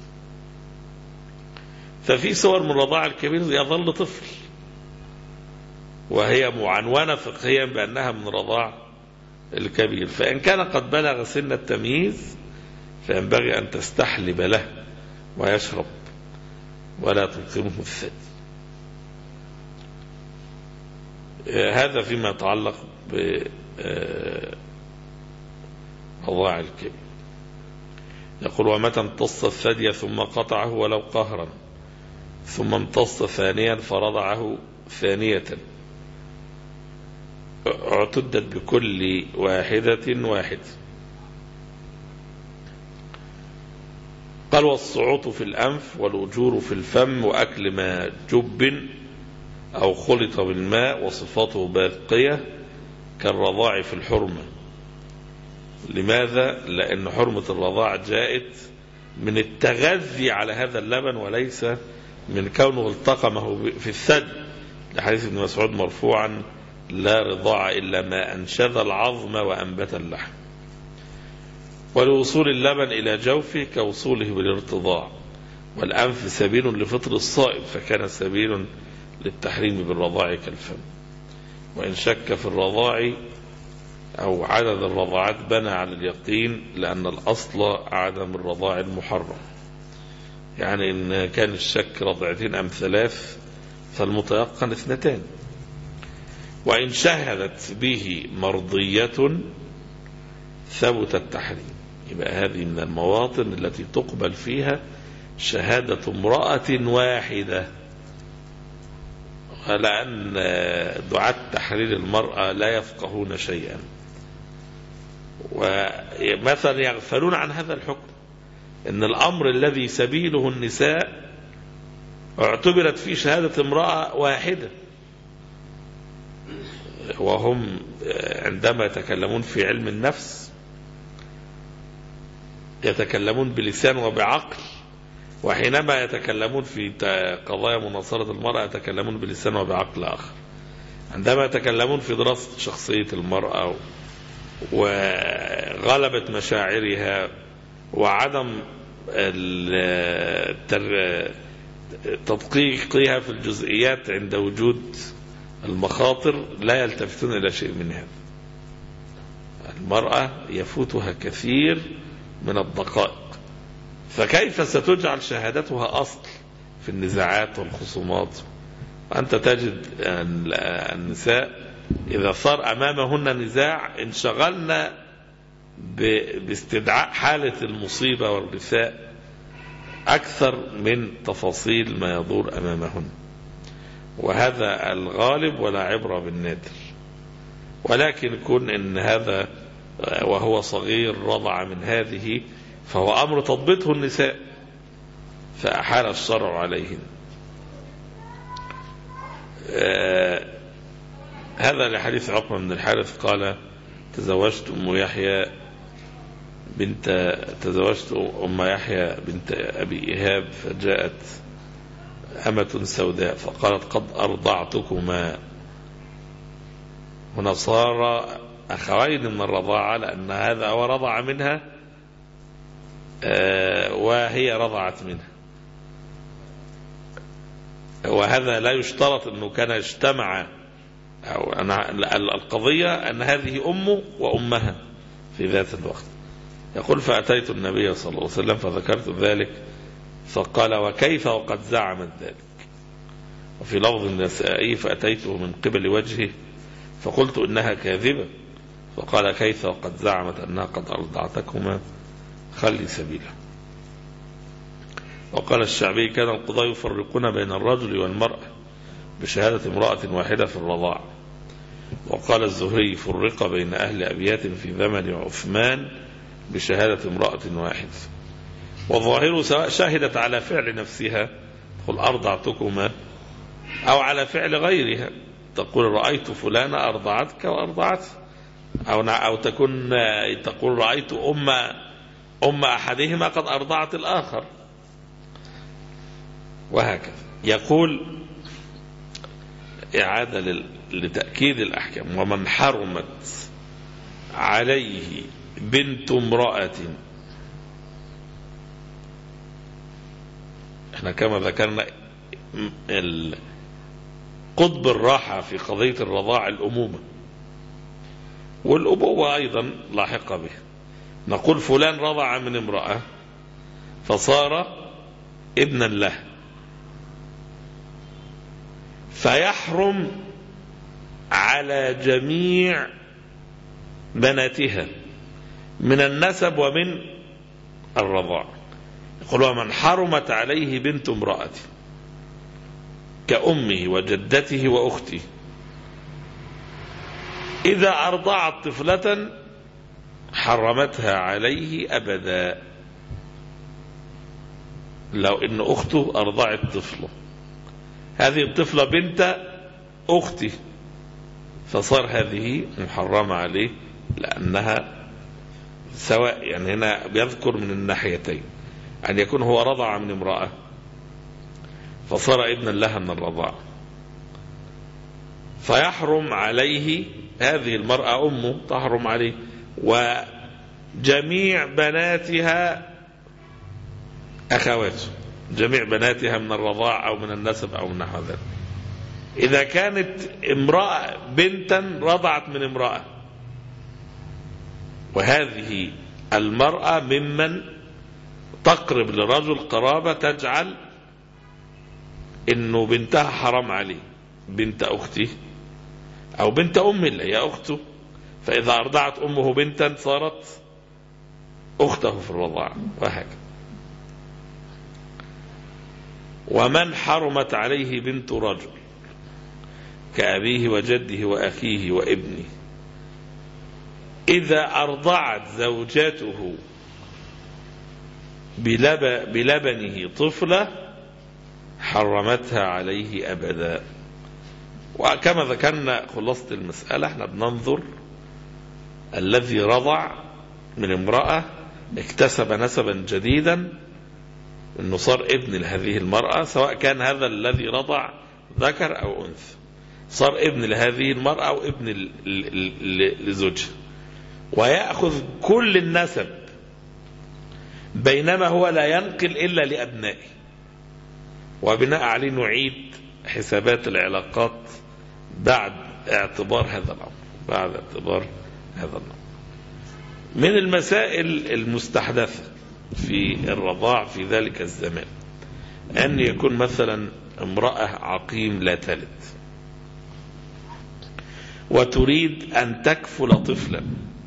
ففي صور من رضاع الكبير يظل طفل، وهي معنونة فقهيا بأنها من رضاع الكبير، فإن كان قد بلغ سن التمييز فينبغي أن تستحلب له ويشرب ولا تلقمه الثدي. هذا فيما يتعلق برضاع الكبد. يقول ومتى امتص الثدي ثم قطعه ولو قهرا ثم امتص ثانيا فرضعه ثانية اعتدت بكل واحدة. قال والصعوط في الأنف والأجور في الفم وأكل ما جب أو خلط بالماء وصفاته باقية كالرضاع في الحرمة. لماذا؟ لأن حرمة الرضاع جاءت من التغذي على هذا اللبن وليس من كونه التقمه في الثدي، لحديث ابن مسعود مرفوعا لا رضاع إلا ما أنشذ العظم وأنبت اللحم. ولوصول اللبن إلى جوفه كوصوله بالارتضاع. والأنف سبيل لفطر الصائم فكان سبيل للتحريم بالرضاع كالفم. وإن شك في الرضاع أو عدد الرضاعات بنى على اليقين لأن الأصل عدم الرضاع المحرم. يعني إن كان الشك رضعتين أم 3 فالمتيقن 2. وإن شهدت به مرضية ثبت التحريم. يبقى هذه من المواطن التي تقبل فيها شهادة امرأة واحدة، لأن دعاة تحرير المرأة لا يفقهون شيئا ومثلا يغفلون عن هذا الحكم، إن الأمر الذي سبيله النساء اعتبرت فيه شهادة امرأة واحدة، وهم عندما يتكلمون في علم النفس يتكلمون بلسان وبعقل، وحينما يتكلمون في قضايا مناصرة المرأة يتكلمون بلسان وبعقل آخر. عندما يتكلمون في دراسة شخصية المرأة وغلبة مشاعرها وعدم تدقيقها في الجزئيات عند وجود المخاطر لا يلتفتون إلى شيء من هذا. المرأة يفوتها كثير من الدقائق، فكيف ستجعل شهادتها أصل في النزاعات والخصومات؟ وأنت تجد أن النساء إذا صار أمامهن نزاع انشغلنا باستدعاء حالة المصيبة والرثاء أكثر من تفاصيل ما يدور أمامهن، وهذا الغالب ولا عبرة بالنادر. ولكن كن إن هذا وهو صغير رضع من هذه فهو أمر تضبطه النساء فأحال الشرع عليهن. هذا لحديث عقبة بن الحارث قال تزوجت أم يحيى بنت أبي إيهاب فجاءت أمة سوداء فقالت قد أرضعتكما. هنا صار أخوين من الرضاعة لأن هذا هو رضع منها وهي رضعت منها، وهذا لا يشترط أنه كان اجتمع، أو القضية أن هذه أمه وأمها في ذات الوقت. يقول فأتيت النبي صلى الله عليه وسلم فذكرت ذلك فقال وكيف وقد زعمت ذلك. وفي لفظ النسائي فأتيته من قبل وجهه فقلت إنها كاذبة فقال كيف وقد زعمت أنها قد أرضعتكما خلي سبيله. وقال الشعبي كان القضاة يفرقون بين الرجل والمرأة بشهادة امرأة واحدة في الرضاع. وقال الزهري فرق بين أهل أبيات في زمن عثمان بشهادة امرأة واحدة. والظاهر سواء شهدت على فعل نفسها تقول أرضعتكما أو على فعل غيرها تقول رأيت فلانة أرضعتك وأرضعت، أو تقول رأيت أم أحدهما قد أرضعت الآخر، وهكذا. يقول إعادة لتأكيد الأحكام ومن حرمت عليه بنت امرأة، احنا كما ذكرنا قطب الراحة في قضية الرضاع الأمومة والأبوة أيضا لاحقة بها. نقول فلان رضع من امرأة فصار ابنا له، فيحرم على جميع بناتها من النسب ومن الرضاع. يقول: ومن حرمت عليه بنت امرأته كأمه وجدته وأخته إذا أرضعت طفلة حرمتها عليه أبدا. لو إن أخته أرضعت طفلة، هذه الطفلة بنت أختي، فصار هذه محرمة عليه، لأنها سواء، يعني هنا بيذكر من الناحيتين، أن يكون هو رضع من امرأة فصار ابنا لها من الرضاع، فيحرم عليه هذه المرأة أمه تحرم عليه، وجميع بناتها أخواته، جميع بناتها من الرضاع أو من النسب أو من نحو ذلك. إذا كانت امرأة بنتا رضعت من امرأة، وهذه المرأة ممن تقرب لرجل قرابة تجعل إنه بنتها حرام عليه، بنت أخته أو بنت أمه اللي هي أخته، فإذا أرضعت أمه بنتا صارت أخته في الرضاعة، وهكذا. ومن حرمت عليه بنت رجل كأبيه وجده وأخيه وابنه إذا أرضعت زوجته بلبنه طفلة حرمتها عليه أبدا. وكما ذكرنا خلاصة المسألة، احنا بننظر الذي رضع من امرأة اكتسب نسبا جديدا انه صار ابن لهذه المرأة، سواء كان هذا الذي رضع ذكر او انثى، صار ابن لهذه المرأة او ابن لزوجها، ويأخذ كل النسب، بينما هو لا ينقل الا لابنائه، وبناء عليه نعيد حسابات العلاقات بعد اعتبار هذا الامر. من المسائل المستحدثة في الرضاع في ذلك الزمان أن يكون مثلا امرأة عقيم لا تلد وتريد أن تكفل طفلا،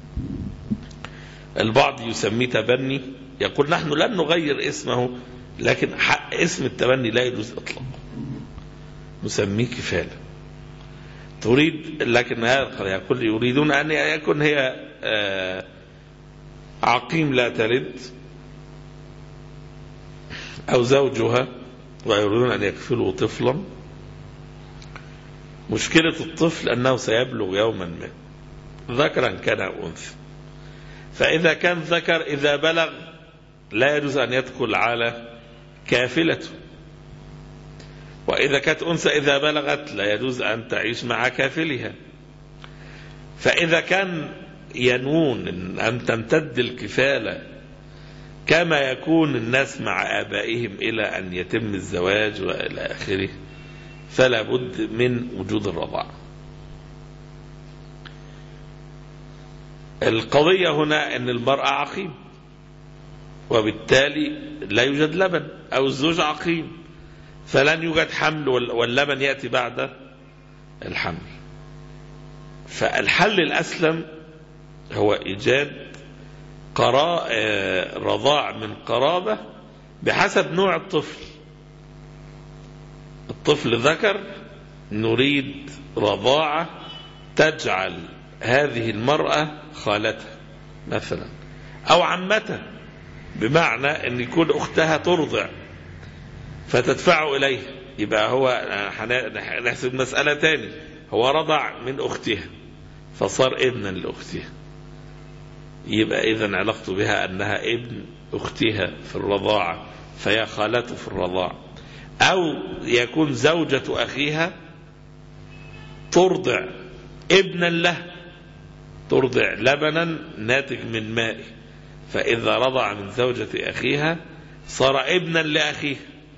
البعض يسميه تبني، يقول نحن لن نغير اسمه، لكن اسم التبني لا يجوز إطلاقا، نسميه كفالة. تريد، لكن هذا يقول يريدون أن يكون هي عقيم لا تلد أو زوجها ويريدون أن يكفلوا طفلا. مشكلة الطفل أنه سيبلغ يوما ما، ذكرا كان أو أنثى، فإذا كان ذكر إذا بلغ لا يجوز أن يدخل على كافلته، وإذا كانت أنثى إذا بلغت لا يجوز أن تعيش مع كافلها. فإذا كان ينوون أن تمتد الكفالة كما يكون الناس مع آبائهم إلى أن يتم الزواج وإلى آخره، فلا بد من وجود الرضاعة. القضية هنا أن المرأة عقيم وبالتالي لا يوجد لبن، أو الزوج عقيم فلن يوجد حمل، واللبن يأتي بعد الحمل. فالحل الأسلم هو إيجاد رضاع من قرابة بحسب نوع الطفل. الطفل ذكر، نريد رضاعة تجعل هذه المرأة خالتها مثلا أو عمتها، بمعنى أن يكون أختها ترضع فتدفع إليه، يبقى هو نحسب مسألة تاني، هو رضع من أختها فصار ابنا لأختها، يبقى إذن علاقته بها أنها ابن أختها في الرضاعة فهي خالته في الرضاعة. أو يكون زوجة أخيها ترضع ابنا له، ترضع لبنا ناتج من مائه، فإذا رضع من زوجة أخيها صار ابنا لأخيه.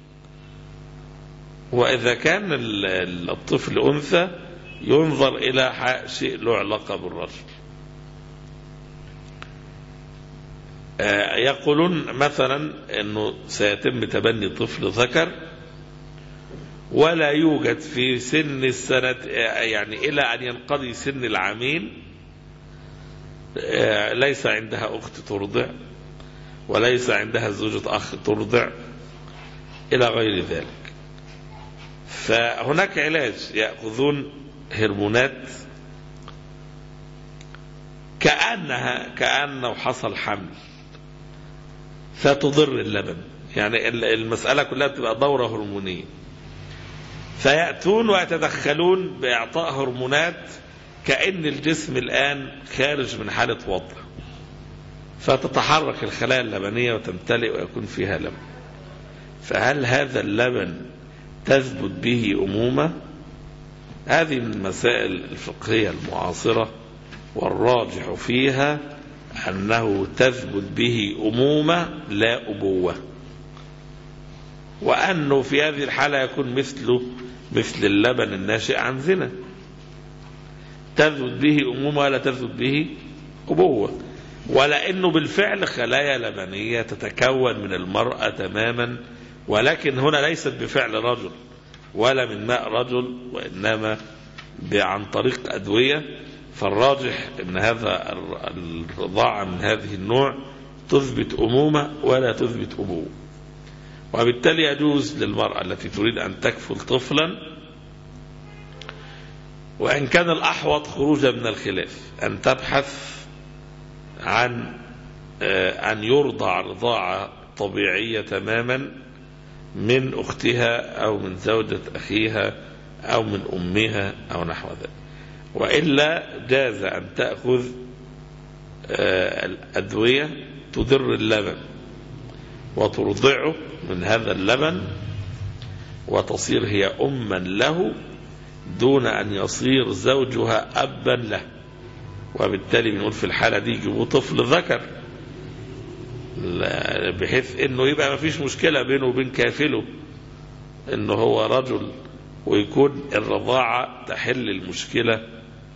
وإذا كان الطفل أنثى ينظر إلى شيء له علاقة بالرجل. يقولون مثلا أنه سيتم تبني طفل ذكر ولا يوجد في سن السنة، يعني إلى أن ينقضي سن العامين ليس عندها أخت ترضع وليس عندها زوجة أخ ترضع إلى غير ذلك. فهناك علاج، يأخذون هرمونات كأنه حصل حمل فتضر اللبن، يعني المسألة كلها بتبقى دورة هرمونية، فيأتون ويتدخلون بإعطاء هرمونات كأن الجسم الآن خارج من حالة وضع، فتتحرك الخلايا اللبنية وتمتلئ ويكون فيها لبن. فهل هذا اللبن تثبت به أمومة؟ هذه من المسائل الفقهية المعاصرة، والراجح فيها أنه تثبت به أمومة لا أبوة، وأنه في هذه الحالة يكون مثل اللبن الناشئ عن زنا، تثبت به أمومة ولا تثبت به أبوة، ولأنه بالفعل خلايا لبنية تتكون من المرأة تماما، ولكن هنا ليست بفعل رجل ولا من ماء رجل، وإنما عن طريق أدوية. فالراجح أن هذا الرضاعة من هذه النوع تثبت أمومة ولا تثبت أبوة، وبالتالي يجوز للمرأة التي تريد أن تكفل طفلا، وإن كان الأحوط خروجا من الخلاف، أن تبحث عن أن يرضع رضاعة طبيعية تماما من أختها أو من زوجة أخيها أو من أمها أو نحو ذلك، وإلا جاز أن تأخذ الأدوية تضر اللبن وترضعه من هذا اللبن وتصير هي أما له دون أن يصير زوجها أبا له، وبالتالي بنقول في الحالة دي يجيبوا طفل ذكر بحيث انه يبقى ما فيش مشكلة بينه وبين كافله انه هو رجل، ويكون الرضاعة تحل المشكلة،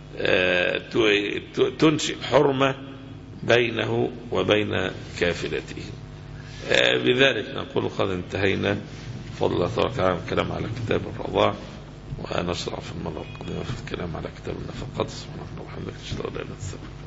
تنشئ حرمة بينه وبين كافلته. بذلك نقول قد انتهينا. فضل الله تبارك وتعالى الكلام على كتاب الرضاعة، ونشرع في المرة القادمة في الكلام على كتاب النفقات. سبحانك اللهم وبحمدك، اشهد ان لا اله الا انت.